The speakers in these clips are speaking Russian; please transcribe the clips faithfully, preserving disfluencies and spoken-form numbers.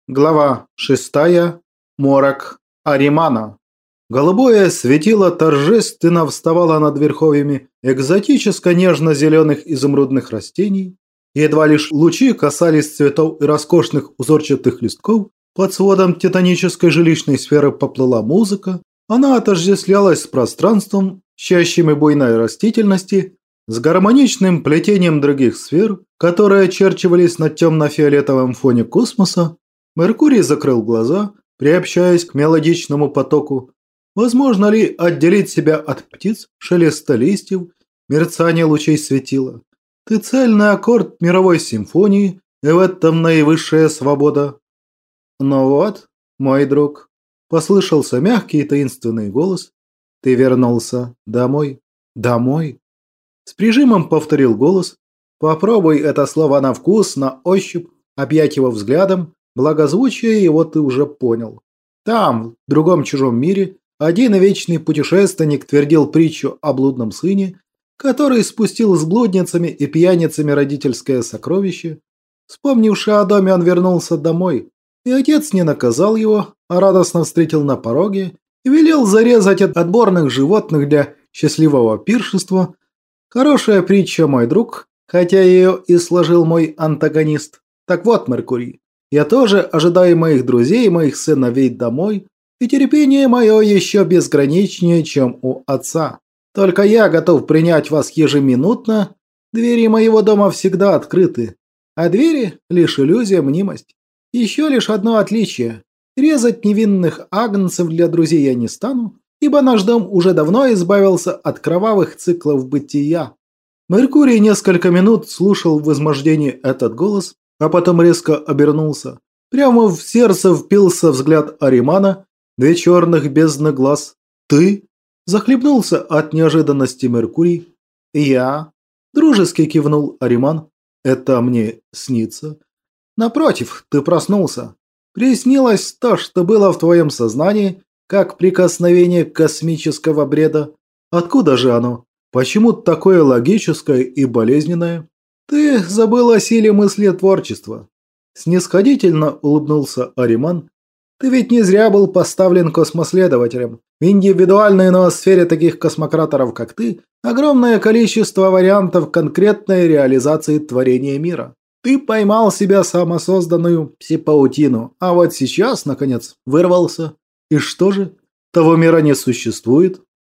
Глава шестая. Морок Аримана. Голубое светило торжественно вставало над верховьями экзотическо-нежно-зеленых изумрудных растений. Едва лишь лучи касались цветов и роскошных узорчатых листков, под сводом титанической жилищной сферы поплыла музыка. Она отождествлялась с пространством, чащами буйной растительности, с гармоничным плетением других сфер, которые очерчивались на темно-фиолетовом фоне космоса. Меркурий закрыл глаза, приобщаясь к мелодичному потоку. Возможно ли отделить себя от птиц, шелеста листьев, мерцания лучей светила? Ты цельный аккорд мировой симфонии, и в этом наивысшая свобода. Ну вот, мой друг, послышался мягкий и таинственный голос. Ты вернулся домой. Домой. С прижимом повторил голос. Попробуй это слово на вкус, на ощупь, объять его взглядом. Благозвучие его ты уже понял. Там, в другом чужом мире, один вечный путешественник твердил притчу о блудном сыне, который спустил с блудницами и пьяницами родительское сокровище. Вспомнивши о доме, он вернулся домой, и отец не наказал его, а радостно встретил на пороге и велел зарезать отборных животных для счастливого пиршества. Хорошая притча, мой друг, хотя ее и сложил мой антагонист. Так вот, Меркурий. Я тоже ожидаю моих друзей и моих сыновей домой, и терпение мое еще безграничнее, чем у отца. Только я готов принять вас ежеминутно, двери моего дома всегда открыты, а двери – лишь иллюзия, мнимость. Еще лишь одно отличие – резать невинных агнцев для друзей я не стану, ибо наш дом уже давно избавился от кровавых циклов бытия. Меркурий несколько минут слушал в измождении этот голос, а потом резко обернулся. Прямо в сердце впился взгляд Аримана, две черных бездны глаз. «Ты?» – захлебнулся от неожиданности Меркурий. «Я?» – дружески кивнул Ариман. «Это мне снится?» «Напротив, ты проснулся. Приснилось то, что было в твоем сознании, как прикосновение космического бреда. Откуда же оно? Почему такое логическое и болезненное?» «Ты забыл о силе мысли творчества», – снисходительно улыбнулся Ариман. «Ты ведь не зря был поставлен космоследователем. В индивидуальной ноосфере таких космократоров, как ты, огромное количество вариантов конкретной реализации творения мира. Ты поймал себя самосозданную псипаутину, а вот сейчас, наконец, вырвался. И что же? Того мира не существует?»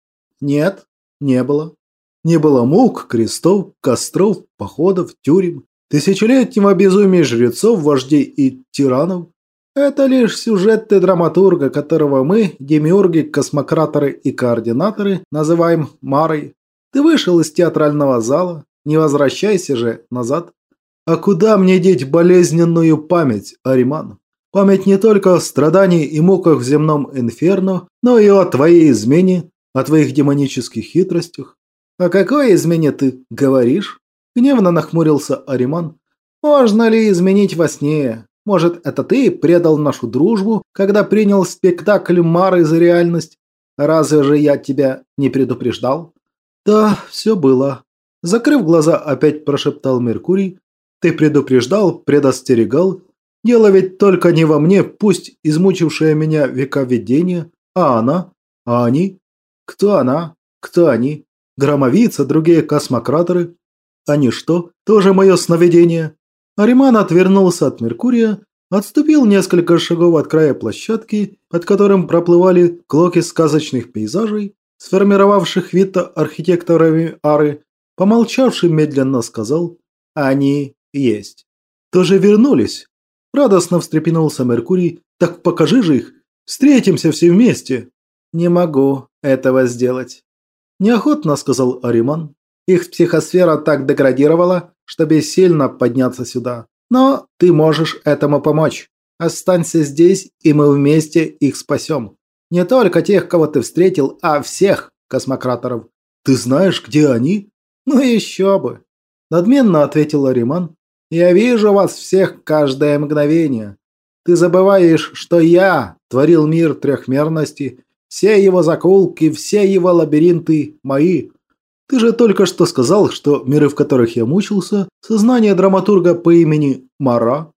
«Нет, не было. Не было мук, крестов, костров, походов, тюрем, тысячелетнего безумия жрецов, вождей и тиранов. Это лишь сюжеты драматурга, которого мы, демиурги, космократоры и координаторы, называем Марой. Ты вышел из театрального зала, не возвращайся же назад. А куда мне деть болезненную память, Ариман? Память не только о страдании и муках в земном инферно, но и о твоей измене, о твоих демонических хитростях. «О какой измене ты говоришь?» – гневно нахмурился Ариман. «Можно ли изменить во сне? Может, это ты предал нашу дружбу, когда принял спектакль Мары за реальность? Разве же я тебя не предупреждал?» «Да, все было». Закрыв глаза, опять прошептал Меркурий. «Ты предупреждал, предостерегал. Дело ведь только не во мне, пусть измучившее меня века видения, а она, а они. Кто она? Кто они? Громовица, другие космократоры. Они что, тоже мое сновидение?» Ариман отвернулся от Меркурия, отступил несколько шагов от края площадки, под которым проплывали клоки сказочных пейзажей, сформировавших вид архитекторами Ары, помолчавший медленно сказал: «Они есть». «Тоже вернулись?» Радостно встрепенулся Меркурий. «Так покажи же их, встретимся все вместе». «Не могу этого сделать», – неохотно сказал Ариман. «Их психосфера так деградировала, что бессильно подняться сюда. Но ты можешь этому помочь. Останься здесь, и мы вместе их спасем. Не только тех, кого ты встретил, а всех космократоров». «Ты знаешь, где они?» «Ну еще бы», – надменно ответил Ариман. «Я вижу вас всех каждое мгновение. Ты забываешь, что я творил мир трехмерности. Все его закоулки, все его лабиринты мои. Ты же только что сказал, что миры, в которых я мучился, сознание драматурга по имени Мара.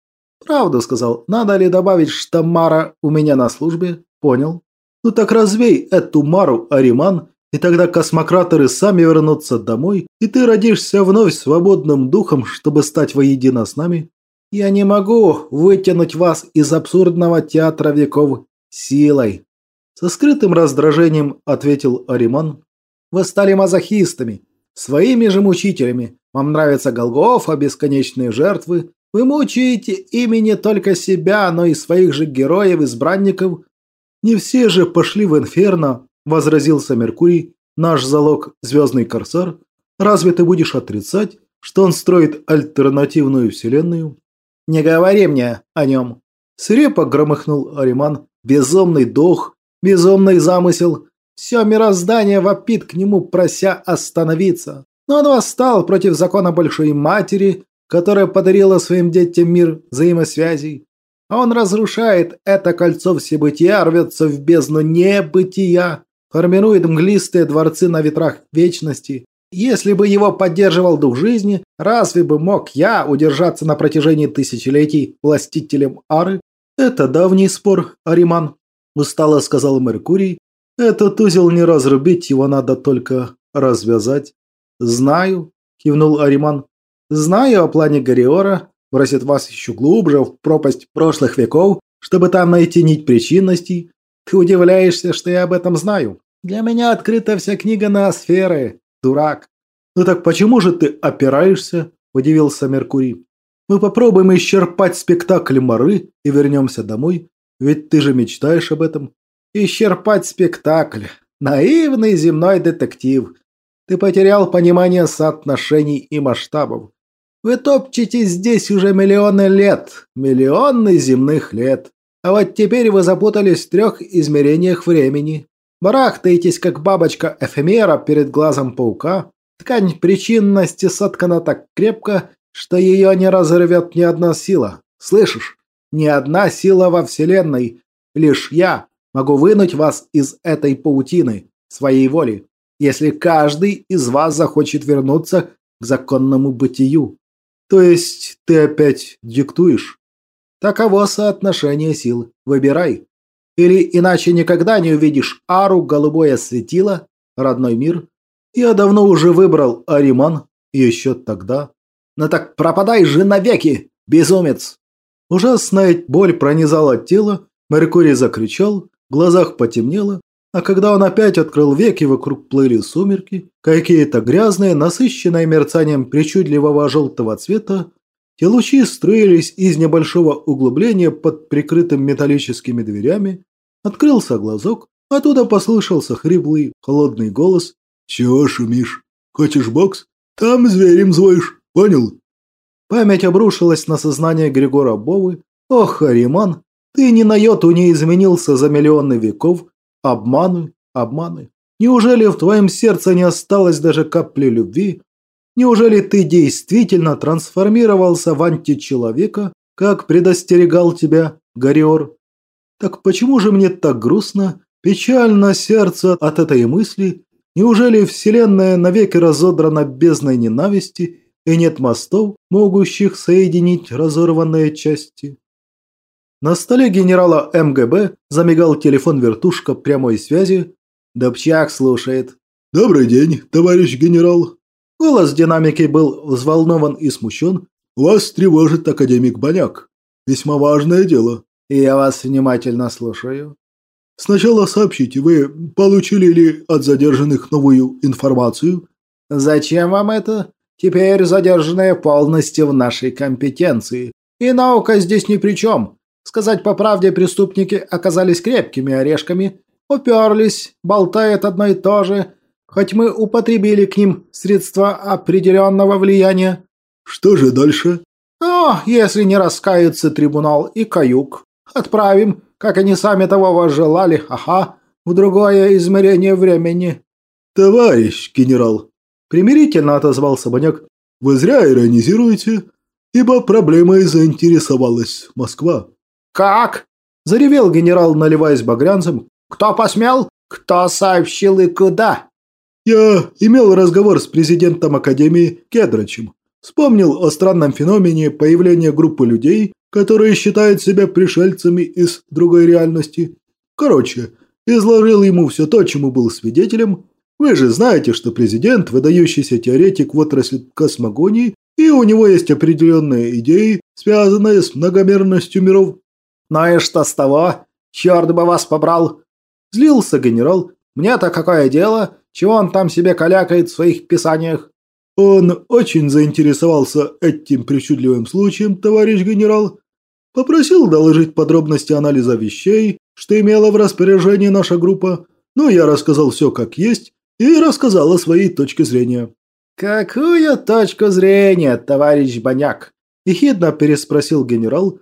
«Правду сказал. Надо ли добавить, что Мара у меня на службе? Понял. Ну так развей эту Мару, Ариман, и тогда космократоры сами вернутся домой, и ты родишься вновь свободным духом, чтобы стать воедино с нами. Я не могу вытянуть вас из абсурдного театра веков силой». Со скрытым раздражением ответил Ариман. «Вы стали мазохистами, своими же мучителями. Вам нравится Голгофа, бесконечные жертвы. Вы мучаете ими не только себя, но и своих же героев-избранников». «Не все же пошли в инферно», – возразился Меркурий, наш залог звездный корсар. «Разве ты будешь отрицать, что он строит альтернативную вселенную?» «Не говори мне о нем», – свирепо громыхнул Ариман. «Безумный дух, безумный замысел. Все мироздание вопит к нему, прося остановиться. Но он восстал против закона Большой Матери, которая подарила своим детям мир взаимосвязей. А он разрушает это кольцо всебытия, рвется в бездну небытия, формирует мглистые дворцы на ветрах вечности. Если бы его поддерживал дух жизни, разве бы мог я удержаться на протяжении тысячелетий властителем Ары?» «Это давний спор, Ариман», – устало сказал Меркурий. «Этот узел не разрубить, его надо только развязать». «Знаю», – кивнул Ариман. «Знаю о плане Гориора. Бросит вас еще глубже в пропасть прошлых веков, чтобы там найти нить причинностей. Ты удивляешься, что я об этом знаю? Для меня открыта вся книга ноосферы, дурак». «Ну так почему же ты опираешься?» – удивился Меркурий. «Мы попробуем исчерпать спектакль Мары и вернемся домой, ведь ты же мечтаешь об этом». «Исчерпать спектакль. Наивный земной детектив. Ты потерял понимание соотношений и масштабов. Вы топчетесь здесь уже миллионы лет, миллионы земных лет. А вот теперь вы запутались в трех измерениях времени. Барахтаетесь, как бабочка эфемера перед глазом паука. Ткань причинности соткана так крепко, что ее не разорвет ни одна сила. Слышишь? Ни одна сила во Вселенной. Лишь я могу вынуть вас из этой паутины своей воли, если каждый из вас захочет вернуться к законному бытию». «То есть ты опять диктуешь?» «Таково соотношение сил. Выбирай. Или иначе никогда не увидишь Ару, голубое светило, родной мир». «Я давно уже выбрал, Ариман, еще тогда». «Ну так пропадай же навеки, безумец!» Ужасная боль пронизала тело, Меркурий закричал, в глазах потемнело, а когда он опять открыл веки, вокруг плыли сумерки, какие-то грязные, насыщенные мерцанием причудливого желтого цвета. Те лучи струились из небольшого углубления под прикрытым металлическими дверями. Открылся глазок, оттуда послышался хриплый, холодный голос. «Чего шумишь? Хочешь бокс? Там зверем звоишь, понял?» Память обрушилась на сознание Григора Бовы. «Ох, Ариман, ты ни на йоту не изменился за миллионы веков. Обманы, обманы. Неужели в твоем сердце не осталось даже капли любви? Неужели ты действительно трансформировался в античеловека, как предостерегал тебя Гориор? Так почему же мне так грустно, печально сердце от этой мысли? Неужели вселенная навеки разодрана бездной ненависти и нет мостов, могущих соединить разорванные части?» На столе генерала эм гэ бэ замигал телефон-вертушка прямой связи. Добчак слушает. «Добрый день, товарищ генерал». Голос динамики был взволнован и смущен. «Вас тревожит академик Боняк. Весьма важное дело». «Я вас внимательно слушаю». «Сначала сообщите, вы получили ли от задержанных новую информацию?» «Зачем вам это? Теперь задержанные полностью в нашей компетенции. И наука здесь ни при чем. Сказать по правде, преступники оказались крепкими орешками, уперлись, болтают одно и то же, хоть мы употребили к ним средства определенного влияния». «Что же дальше?» «О, если не раскается трибунал и каюк, отправим, как они сами того возжелали, ага, в другое измерение времени». «Товарищ генерал», – примирительно отозвался Боняк, – «вы зря иронизируете, ибо проблемой заинтересовалась Москва». «Как?» – заревел генерал, наливаясь багрянцем. «Кто посмел? Кто сообщил и куда?» «Я имел разговор с президентом Академии Кедрачем. Вспомнил о странном феномене появления группы людей, которые считают себя пришельцами из другой реальности. Короче, изложил ему все то, чему был свидетелем. Вы же знаете, что президент – выдающийся теоретик в отрасли космогонии, и у него есть определенные идеи, связанные с многомерностью миров. «Ну и что с того? Черт бы вас побрал!» Злился генерал. «Мне-то какое дело? Чего он там себе калякает в своих писаниях?» «Он очень заинтересовался этим причудливым случаем, товарищ генерал. Попросил доложить подробности анализа вещей, что имела в распоряжении наша группа. Но я рассказал все как есть и рассказал о своей точке зрения». «Какую точку зрения, товарищ Боняк?» – ехидно переспросил генерал.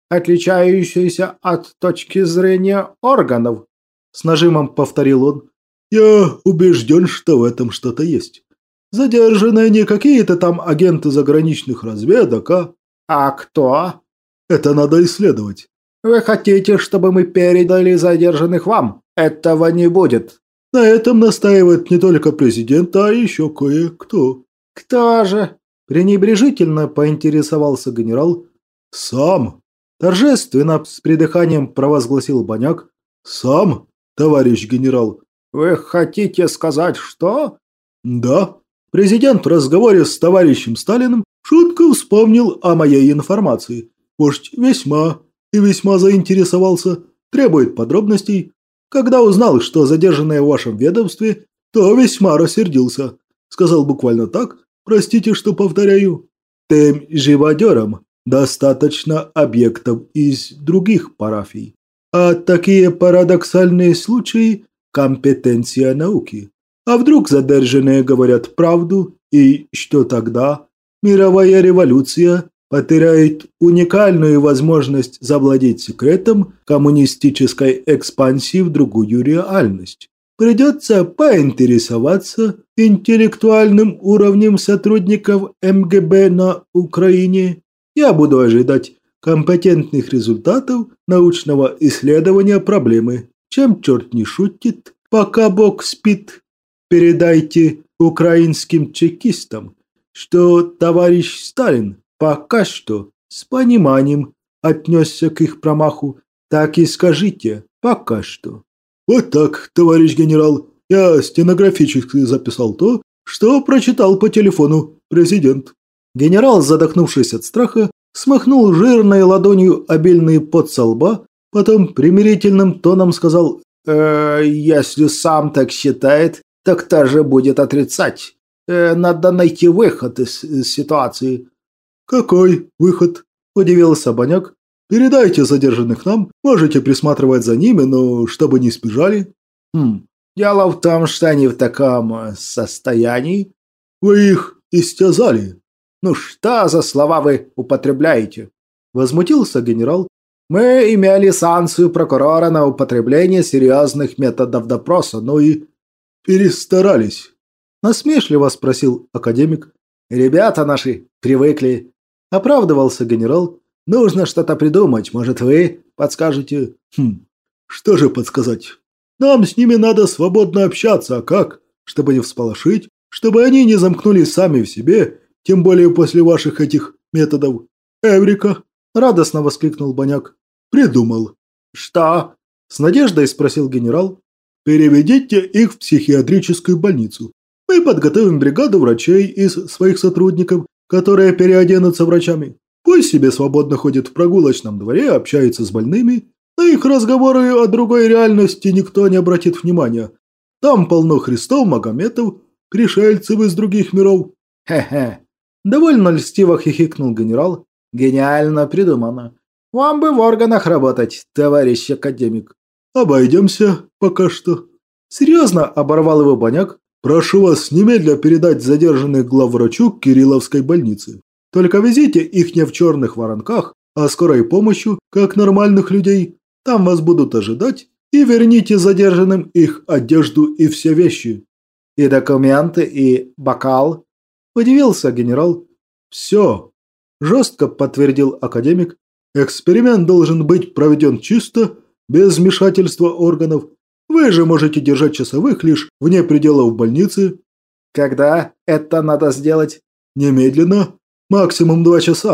«Отличающуюся от точки зрения органов», – с нажимом повторил он. «Я убежден, что в этом что-то есть. Задержанные не какие-то там агенты заграничных разведок, а...» «А кто?» «Это надо исследовать». «Вы хотите, чтобы мы передали задержанных вам? Этого не будет». «На этом настаивает не только президент, а еще кое-кто». «Кто же?» – пренебрежительно поинтересовался генерал. «Сам». Торжественно с придыханием провозгласил Боняк. «Сам, товарищ генерал». «Вы хотите сказать, что?» «Да». Президент в разговоре с товарищем Сталиным шутко вспомнил о моей информации. Вождь весьма и весьма заинтересовался, требует подробностей. Когда узнал, что задержанные в вашем ведомстве, то весьма рассердился. Сказал буквально так, простите, что повторяю. Тем живодерам достаточно объектов из других парафий. А такие парадоксальные случаи – компетенция науки. А вдруг задержанные говорят правду, и что тогда? Мировая революция потеряет уникальную возможность завладеть секретом коммунистической экспансии в другую реальность. Придется поинтересоваться интеллектуальным уровнем сотрудников эм гэ бэ на Украине. Я буду ожидать компетентных результатов научного исследования проблемы. Чем черт не шутит, пока Бог спит. Передайте украинским чекистам, что товарищ Сталин пока что с пониманием отнесся к их промаху. Так и скажите, пока что». «Вот так, товарищ генерал. Я стенографически записал то, что прочитал по телефону президент». Генерал, задохнувшись от страха, смахнул жирной ладонью обильный пот со лба, потом примирительным тоном сказал: «Э, «Если сам так считает, так кто же будет отрицать? Э, надо найти выход из, из ситуации». «Какой выход?» – удивился Боняк. «Передайте задержанных нам, можете присматривать за ними, но чтобы не сбежали». «Хм, дело в том, что они в таком состоянии». «Вы их истязали». «Ну что за слова вы употребляете?» – возмутился генерал. «Мы имели санкцию прокурора на употребление серьезных методов допроса, ну и...» «Перестарались», – насмешливо спросил академик. «Ребята наши привыкли», – оправдывался генерал. «Нужно что-то придумать, может, вы подскажете?» «Хм, что же подсказать? Нам с ними надо свободно общаться, а как? Чтобы не всполошить, чтобы они не замкнулись сами в себе, тем более после ваших этих методов». «Эврика!» – радостно воскликнул Боняк. «Придумал». «Что?» – с надеждой спросил генерал. «Переведите их в психиатрическую больницу. Мы подготовим бригаду врачей из своих сотрудников, которые переоденутся врачами. Пусть себе свободно ходят в прогулочном дворе, общаются с больными. На их разговоры о другой реальности никто не обратит внимания. Там полно Христов, Магометов, пришельцев из других миров». «Хе-хе!» – довольно льстиво хихикнул генерал. «Гениально придумано. Вам бы в органах работать, товарищ академик». «Обойдемся пока что». Серьезно оборвал его Боняк. «Прошу вас немедля передать задержанных главврачу Кирилловской больницы. Только везите их не в черных воронках, а скорой помощью, как нормальных людей. Там вас будут ожидать, и верните задержанным их одежду и все вещи». «И документы, и бокал?» – удивился генерал. «Все», – жестко подтвердил академик. «Эксперимент должен быть проведен чисто, без вмешательства органов. Вы же можете держать часовых лишь вне пределов больницы». «Когда это надо сделать?» «Немедленно. Максимум два часа.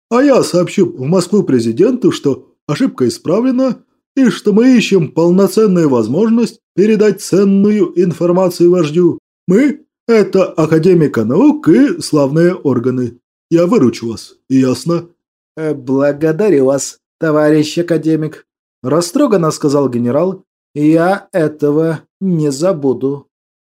А я сообщу в Москву президенту, что ошибка исправлена и что мы ищем полноценную возможность передать ценную информацию вождю. Мы – это Академика наук и славные органы. Я выручу вас, ясно?» «Э, «Благодарю вас, товарищ академик», – растроганно сказал генерал. «Я этого не забуду».